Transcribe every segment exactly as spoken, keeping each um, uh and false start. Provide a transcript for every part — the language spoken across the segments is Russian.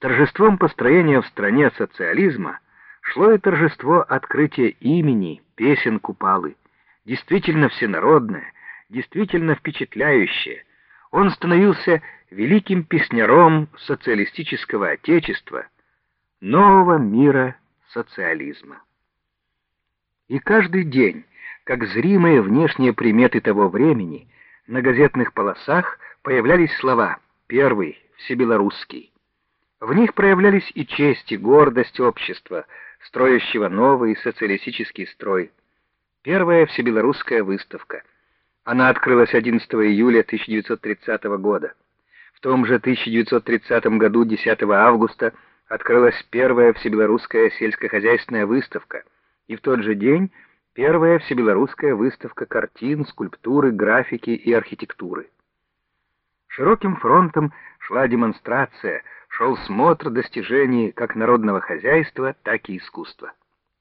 торжеством построения в стране социализма шло и торжество открытия имени песен Купалы, действительно всенародное, действительно впечатляющее. Он становился великим песняром социалистического отечества, нового мира социализма. И каждый день, как зримые внешние приметы того времени, на газетных полосах появлялись слова «Первый всебелорусский». В них проявлялись и честь, и гордость общества, строящего новый социалистический строй. Первая всебелорусская выставка. Она открылась одиннадцатого июля тысяча девятьсот тридцатого года. В том же тысяча девятьсот тридцатом году, десятого августа, открылась первая всебелорусская сельскохозяйственная выставка, и в тот же день первая всебелорусская выставка картин, скульптуры, графики и архитектуры. Широким фронтом шла демонстрация, шел смотр достижений как народного хозяйства, так и искусства.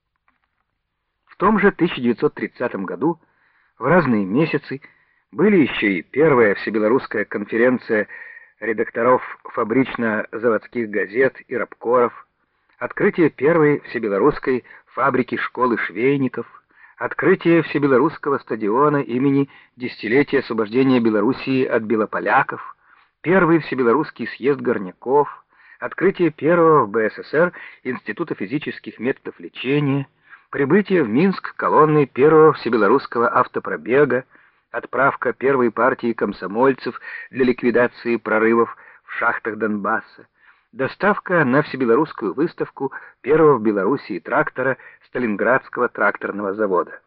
В том же тысяча девятьсот тридцатом году в разные месяцы были еще и первая всебелорусская конференция редакторов фабрично-заводских газет и рабкоров, открытие первой всебелорусской фабрики школы швейников, открытие всебелорусского стадиона имени десятилетия освобождения Белоруссии от белополяков, первый всебелорусский съезд горняков, открытие первого в БССР Института физических методов лечения, прибытие в Минск колонны первого всебелорусского автопробега, отправка первой партии комсомольцев для ликвидации прорывов в шахтах Донбасса, доставка на всебелорусскую выставку первого в Белоруссии трактора Сталинградского тракторного завода.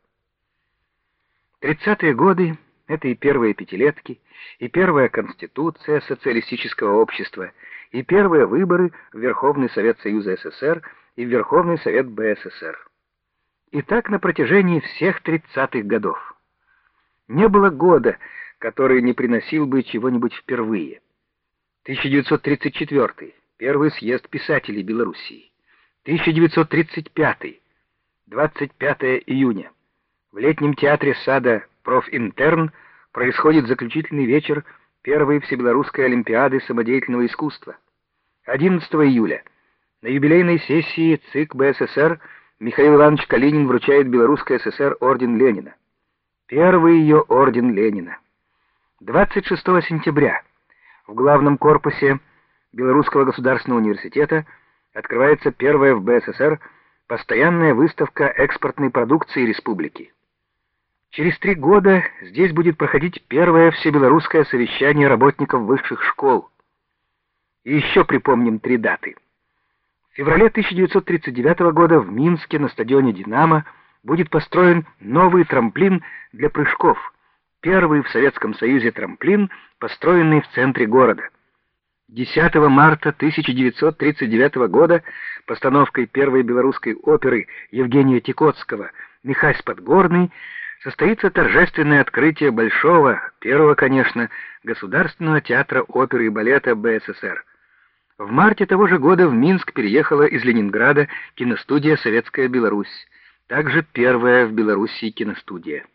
Тридцатые годы — это и первые пятилетки, и первая конституция социалистического общества, и первые выборы в Верховный Совет Союза СССР и в Верховный Совет БССР. И так на протяжении всех тридцатых годов. Не было года, который не приносил бы чего-нибудь впервые. тысяча девятьсот тридцать четвёртый — первый съезд писателей Белоруссии. тысяча девятьсот тридцать пятый — двадцать пятого июня. В летнем театре сада «Профинтерн» происходит заключительный вечер первой всебелорусской олимпиады самодеятельного искусства. одиннадцатого июля на юбилейной сессии ЦИК БССР Михаил Иванович Калинин вручает Белорусской ССР орден Ленина. Первый ее орден Ленина. двадцать шестого сентября в главном корпусе Белорусского государственного университета открывается первая в БССР постоянная выставка экспортной продукции республики. Через три года здесь будет проходить первое всебелорусское совещание работников высших школ. И еще припомним три даты. В феврале тысяча девятьсот тридцать девятого года в Минске на стадионе «Динамо» будет построен новый трамплин для прыжков, первый в Советском Союзе трамплин, построенный в центре города. десятого марта тысяча девятьсот тридцать девятого года постановкой первой белорусской оперы Евгения Тикотского «Михась Подгорный» состоится торжественное открытие большого, первого, конечно, Государственного театра оперы и балета БССР. В марте того же года в Минск переехала из Ленинграда киностудия «Советская Беларусь», также первая в Белоруссии киностудия.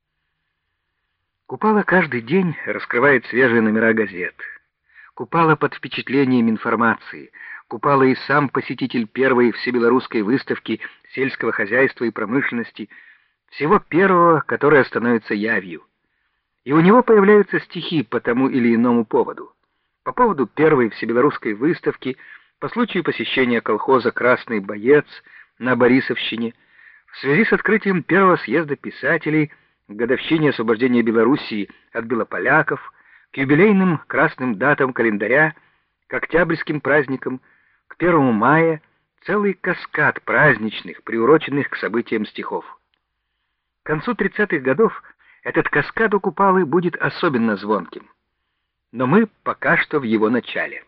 Купала каждый день раскрывает свежие номера газет. Купала под впечатлением информации. Купала и сам посетитель первой всебелорусской выставки сельского хозяйства и промышленности, всего первого, которое становится явью. И у него появляются стихи по тому или иному поводу. По поводу первой всебелорусской выставки, по случаю посещения колхоза «Красный боец» на Борисовщине, в связи с открытием первого съезда писателей к годовщине освобождения Белоруссии от белополяков, к юбилейным красным датам календаря, к октябрьским праздникам, к первому мая, целый каскад праздничных, приуроченных к событиям стихов. К концу тридцатых годов этот каскад у Купалы будет особенно звонким. Но мы пока что в его начале.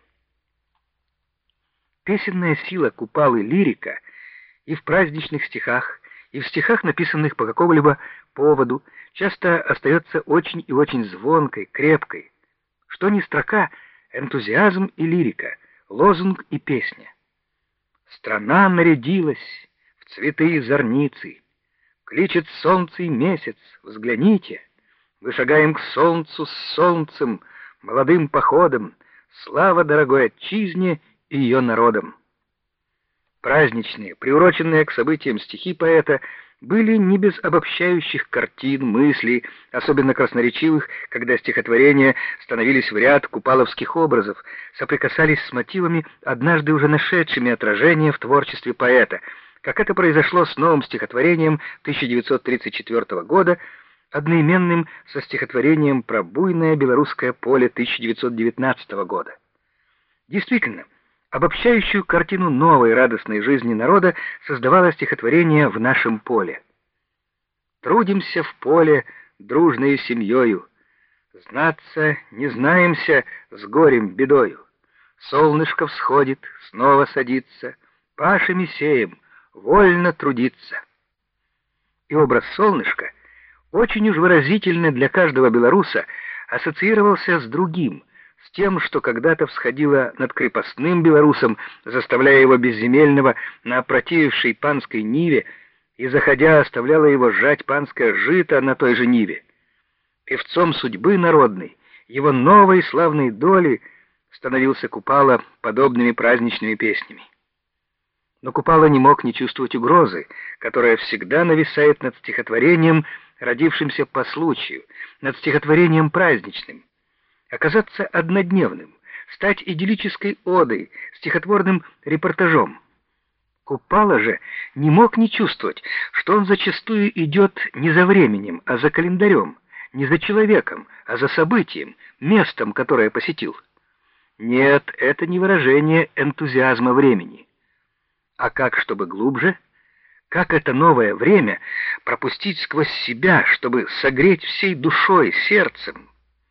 Песенная сила Купалы лирика и в праздничных стихах, и в стихах, написанных по какому-либо поводу, часто остается очень и очень звонкой, крепкой. Что ни строка, энтузиазм и лирика, лозунг и песня. Страна нарядилась в цветы и зорницы, кличет солнце и месяц, взгляните, мы шагаем к солнцу с солнцем, молодым походом, слава дорогой отчизне и ее народом. Праздничные, приуроченные к событиям стихи поэта были не без обобщающих картин, мыслей, особенно красноречивых, когда стихотворения становились в ряд купаловских образов, соприкасались с мотивами, однажды уже нашедшими отражение в творчестве поэта, как это произошло с новым стихотворением тысяча девятьсот тридцать четвёртого года, одноименным со стихотворением про буйное белорусское поле тысяча девятьсот девятнадцатого года. Действительно, обобщающую картину новой радостной жизни народа создавало стихотворение «В нашем поле». «Трудимся в поле дружною семьёю, знаться не знаемся с горем бедою. Солнышко всходит, снова садится, пашами сеем, вольно трудиться». И образ солнышка очень уж выразительно для каждого белоруса ассоциировался с другим, с тем, что когда-то всходило над крепостным белорусом, заставляя его безземельного на опротивившей панской ниве, и, заходя, оставляла его жать панское жито на той же ниве. Певцом судьбы народной, его новой славной доли, становился Купала подобными праздничными песнями. Но Купала не мог не чувствовать угрозы, которая всегда нависает над стихотворением, родившимся по случаю, над стихотворением праздничным. Оказаться однодневным, стать идиллической одой, стихотворным репортажом. Купала же не мог не чувствовать, что он зачастую идет не за временем, а за календарем, не за человеком, а за событием, местом, которое посетил. Нет, это не выражение энтузиазма времени. А как, чтобы глубже? Как это новое время пропустить сквозь себя, чтобы согреть всей душой, сердцем?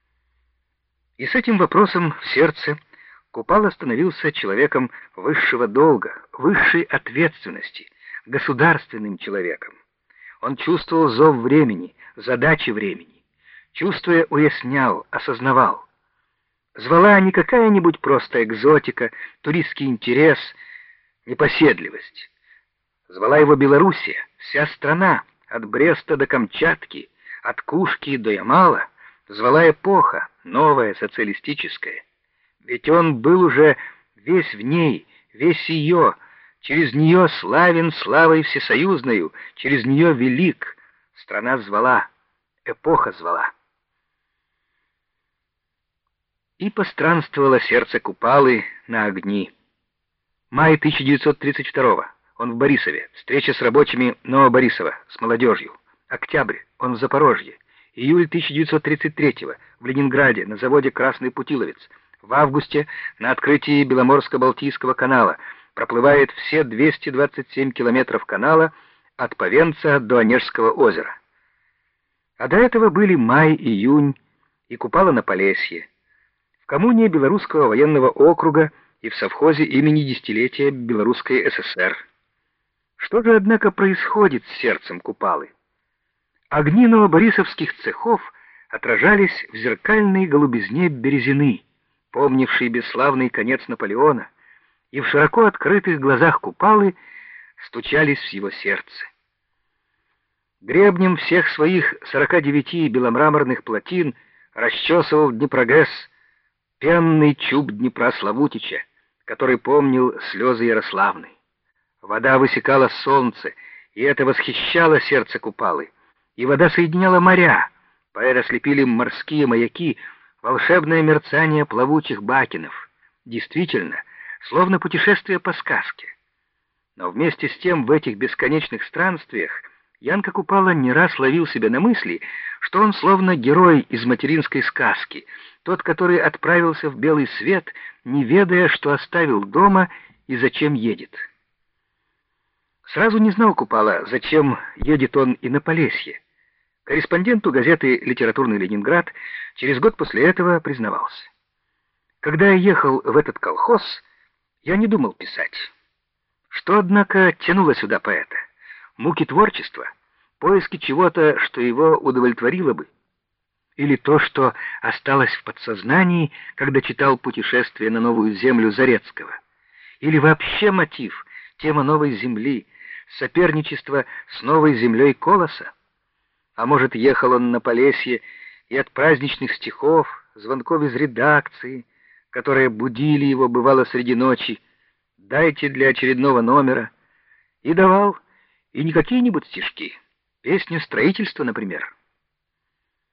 И с этим вопросом в сердце Купала становился человеком высшего долга, высшей ответственности, государственным человеком. Он чувствовал зов времени, задачи времени. Чувствуя, уяснял, осознавал. Звала не какая-нибудь просто экзотика, туристский интерес, непоседливость. Звала его Белоруссия, вся страна, от Бреста до Камчатки, от Кушки до Ямала. Звала эпоха, новая, социалистическая. Ведь он был уже весь в ней, весь ее, через нее славен славой всесоюзною, через нее велик. Страна звала, эпоха звала. И постранствовало сердце Купалы на огни. Май тысяча девятьсот тридцать второго. Он в Борисове. Встреча с рабочими Новоборисова, с молодежью. Октябрь. Он в Запорожье. Июль тысяча девятьсот тридцать третьего. В Ленинграде, на заводе «Красный Путиловец». В августе на открытии Беломорско-Балтийского канала. Проплывает все двести двадцать семь километров канала от Повенца до Онежского озера. А до этого были май, июнь и Купала на Полесье. В коммуне Белорусского военного округа и в совхозе имени десятилетия Белорусской ССР. Что же, однако, происходит с сердцем Купалы? Огни новоборисовских цехов отражались в зеркальной голубизне Березины, помнившей бесславный конец Наполеона, и в широко открытых глазах Купалы стучались в его сердце. Гребнем всех своих сорока девяти беломраморных плотин расчесывал Днепрогэс пенный чуб Днепра Славутича, который помнил слезы Ярославны. Вода высекала солнце, и это восхищало сердце Купалы. И вода соединяла моря, поэта слепили морские маяки, волшебное мерцание плавучих бакенов. Действительно, словно путешествие по сказке. Но вместе с тем в этих бесконечных странствиях Янка Купала не раз ловил себя на мысли, что он словно герой из материнской сказки, тот, который отправился в белый свет, не ведая, что оставил дома и зачем едет. Сразу не знал Купала, зачем едет он и на Полесье. Корреспонденту газеты «Литературный Ленинград» через год после этого признавался: «Когда я ехал в этот колхоз, я не думал писать. Что, однако, тянуло сюда поэта? Муки творчества, поиски чего-то, что его удовлетворило бы? Или то, что осталось в подсознании, когда читал «Путешествие на новую землю» Зарецкого? Или вообще мотив, тема новой земли, соперничество с новой землей Колоса? А может, ехал он на Полесье и от праздничных стихов, звонков из редакции, которые будили его, бывало, среди ночи, дайте для очередного номера, и давал, и не какие-нибудь стишки, песню строительства, например.